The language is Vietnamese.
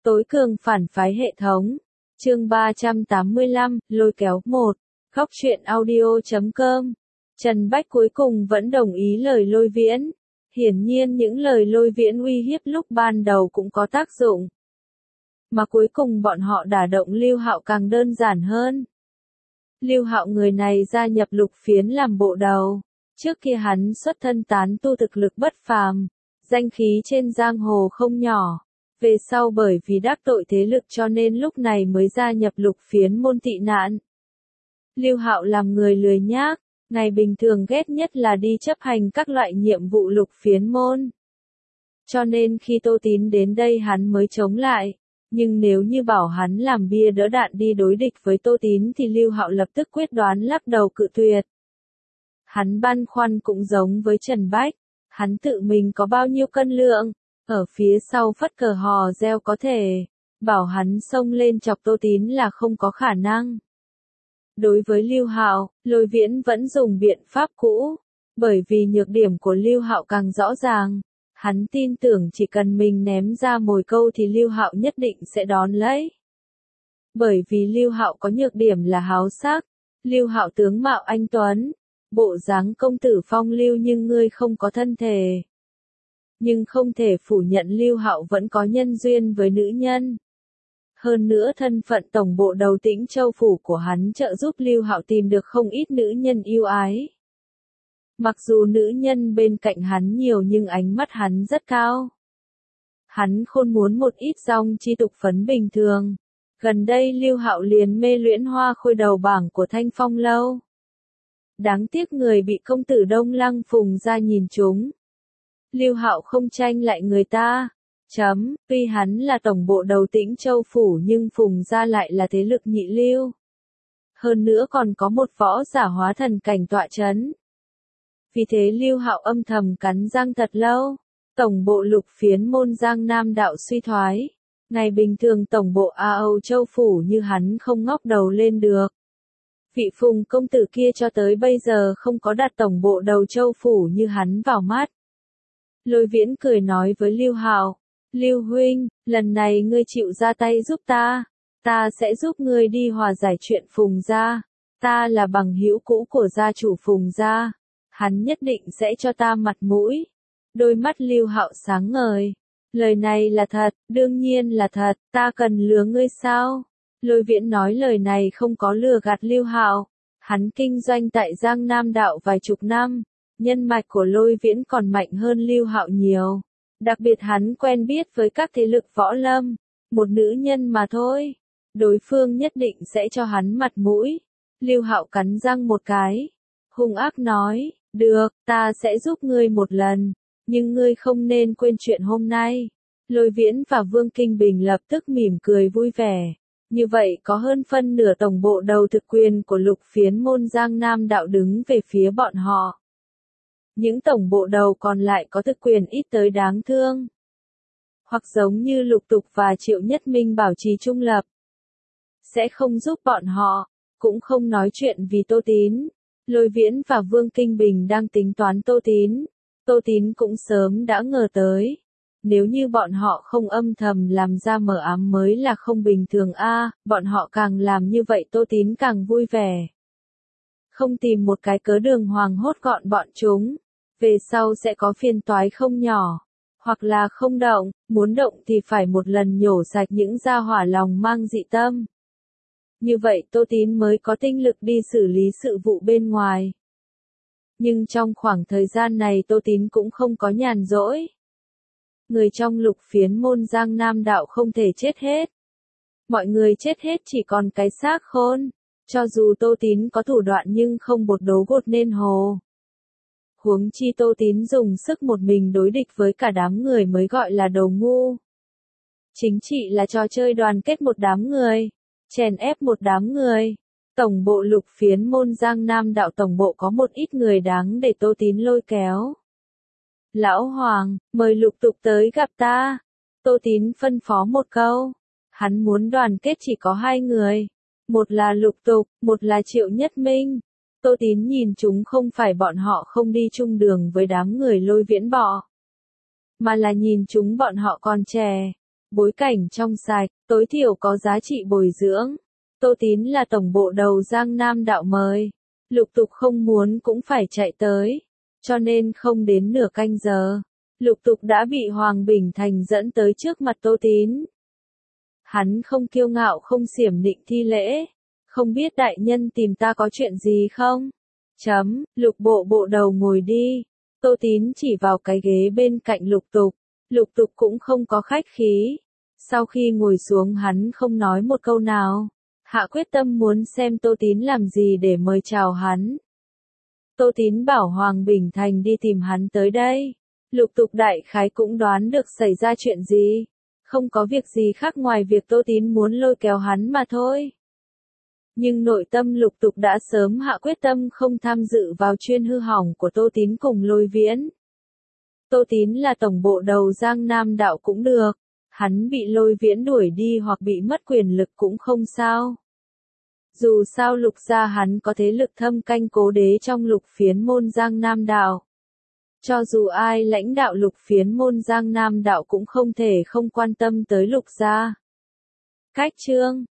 Tối cường phản phái hệ thống. Chương 385, lôi kéo 1. Góc truyện audio.com. Trần Bách cuối cùng vẫn đồng ý lời Lôi Viễn. Hiển nhiên những lời Lôi Viễn uy hiếp lúc ban đầu cũng có tác dụng. Mà cuối cùng bọn họ đả động Lưu Hạo càng đơn giản hơn. Lưu Hạo người này gia nhập Lục Phiến làm bộ đầu. Trước kia hắn xuất thân tán tu thực lực bất phàm, danh khí trên giang hồ không nhỏ. Về sau bởi vì đắc tội thế lực cho nên lúc này mới gia nhập Lục Phiến môn tị nạn. Lưu Hạo làm người lười nhác, ngày bình thường ghét nhất là đi chấp hành các loại nhiệm vụ Lục Phiến môn. Cho nên khi Tô Tín đến đây hắn mới chống lại, nhưng nếu như bảo hắn làm bia đỡ đạn đi đối địch với Tô Tín thì Lưu Hạo lập tức quyết đoán lắc đầu cự tuyệt. Hắn băn khoăn cũng giống với Trần Bách, hắn tự mình có bao nhiêu cân lượng, ở phía sau phất cờ hò reo có thể, bảo hắn xông lên chọc Tô Tín là không có khả năng. Đối với Lưu Hạo, Lôi Viễn vẫn dùng biện pháp cũ, bởi vì nhược điểm của Lưu Hạo càng rõ ràng, hắn tin tưởng chỉ cần mình ném ra mồi câu thì Lưu Hạo nhất định sẽ đón lấy. Bởi vì Lưu Hạo có nhược điểm là háo sắc, Lưu Hạo tướng mạo anh tuấn, bộ dáng công tử phong lưu nhưng ngươi không có thân thể. Nhưng không thể phủ nhận Lưu Hạo vẫn có nhân duyên với nữ nhân. Hơn nữa thân phận tổng bộ đầu Tĩnh Châu phủ của hắn trợ giúp Lưu Hạo tìm được không ít nữ nhân yêu ái. Mặc dù nữ nhân bên cạnh hắn nhiều nhưng ánh mắt hắn rất cao. Hắn khôn muốn một ít dòng chi tục phấn bình thường. Gần đây Lưu Hạo liền mê luyến Hoa Khôi đầu bảng của Thanh Phong lâu. Đáng tiếc người bị công tử Đông Lăng Phùng ra nhìn trúng. Lưu Hạo không tranh lại người ta. Tuy hắn là tổng bộ đầu Tĩnh Châu phủ nhưng Phùng gia lại là thế lực nhị lưu. Hơn nữa còn có một võ giả hóa thần cảnh tọa chấn. Vì thế Lưu Hạo âm thầm cắn răng thật lâu. Tổng bộ Lục Phiến môn Giang Nam đạo suy thoái. Ngày bình thường tổng bộ A Âu Châu phủ như hắn không ngóc đầu lên được. Vị Phùng công tử kia cho tới bây giờ không có đặt tổng bộ đầu Châu phủ như hắn vào mắt. Lôi Viễn cười nói với Lưu Hạo, Lưu huynh, lần này ngươi chịu ra tay giúp ta sẽ giúp ngươi đi hòa giải chuyện Phùng gia, ta là bằng hữu cũ của gia chủ Phùng gia, hắn nhất định sẽ cho ta mặt mũi. Đôi mắt Lưu Hạo sáng ngời, lời này là thật, đương nhiên là thật, ta cần lừa ngươi sao? Lôi Viễn nói lời này không có lừa gạt Lưu Hạo, hắn kinh doanh tại Giang Nam đạo vài chục năm. Nhân mạch của Lôi Viễn còn mạnh hơn Lưu Hạo nhiều. Đặc biệt hắn quen biết với các thế lực võ lâm. Một nữ nhân mà thôi. Đối phương nhất định sẽ cho hắn mặt mũi. Lưu Hạo cắn răng một cái. Hung ác nói, được, ta sẽ giúp ngươi một lần. Nhưng ngươi không nên quên chuyện hôm nay. Lôi Viễn và Vương Kinh Bình lập tức mỉm cười vui vẻ. Như vậy có hơn phân nửa tổng bộ đầu thực quyền của Lục Phiến môn Giang Nam đạo đứng về phía bọn họ. Những tổng bộ đầu còn lại có thực quyền ít tới đáng thương. Hoặc giống như Lục Tục và Triệu Nhất Minh bảo trì trung lập. Sẽ không giúp bọn họ, cũng không nói chuyện vì Tô Tín. Lôi Viễn và Vương Kinh Bình đang tính toán Tô Tín. Tô Tín cũng sớm đã ngờ tới. Nếu như bọn họ không âm thầm làm ra mờ ám mới là không bình thường bọn họ càng làm như vậy Tô Tín càng vui vẻ. Không tìm một cái cớ đường hoàng hốt gọn bọn chúng. Về sau sẽ có phiền toái không nhỏ, hoặc là không động, muốn động thì phải một lần nhổ sạch những gia hỏa lòng mang dị tâm. Như vậy Tô Tín mới có tinh lực đi xử lý sự vụ bên ngoài. Nhưng trong khoảng thời gian này Tô Tín cũng không có nhàn rỗi. Người trong Lục Phiến môn Giang Nam đạo không thể chết hết. Mọi người chết hết chỉ còn cái xác khôn. Cho dù Tô Tín có thủ đoạn nhưng không bột đấu gột nên hồ. Huống chi Tô Tín dùng sức một mình đối địch với cả đám người mới gọi là đầu ngu. Chính trị là trò chơi đoàn kết một đám người, chèn ép một đám người. Tổng bộ Lục Phiến môn Giang Nam đạo tổng bộ có một ít người đáng để Tô Tín lôi kéo. Lão Hoàng, mời Lục Tục tới gặp ta. Tô Tín phân phó một câu. Hắn muốn đoàn kết chỉ có hai người. Một là Lục Tục, một là Triệu Nhất Minh. Tô Tín nhìn chúng không phải bọn họ không đi chung đường với đám người Lôi Viễn bọ. Mà là nhìn chúng bọn họ còn trẻ. bối cảnh trong sạch, tối thiểu có giá trị bồi dưỡng. Tô Tín là tổng bộ đầu Giang Nam đạo mời. Lục Tục không muốn cũng phải chạy tới. Cho nên không đến nửa canh giờ, Lục Tục đã bị Hoàng Bình Thành dẫn tới trước mặt Tô Tín. Hắn không kiêu ngạo không xiểm nịnh thi lễ. Không biết đại nhân tìm ta có chuyện gì không? Lục bộ bộ đầu ngồi đi. Tô Tín chỉ vào cái ghế bên cạnh Lục Tục. Lục Tục cũng không có khách khí. Sau khi ngồi xuống hắn không nói một câu nào. Hạ quyết tâm muốn xem Tô Tín làm gì để mời chào hắn. Tô Tín bảo Hoàng Bình Thành đi tìm hắn tới đây. Lục Tục đại khái cũng đoán được xảy ra chuyện gì. Không có việc gì khác ngoài việc Tô Tín muốn lôi kéo hắn mà thôi. Nhưng nội tâm Lục Tục đã sớm hạ quyết tâm không tham dự vào chuyên hư hỏng của Tô Tín cùng Lôi Viễn. Tô Tín là tổng bộ đầu Giang Nam đạo cũng được. Hắn bị Lôi Viễn đuổi đi hoặc bị mất quyền lực cũng không sao. Dù sao Lục gia hắn có thế lực thâm canh cố đế trong Lục phiến môn Giang Nam đạo. Cho dù ai lãnh đạo Lục phiến môn Giang Nam đạo cũng không thể không quan tâm tới Lục gia. Cách chương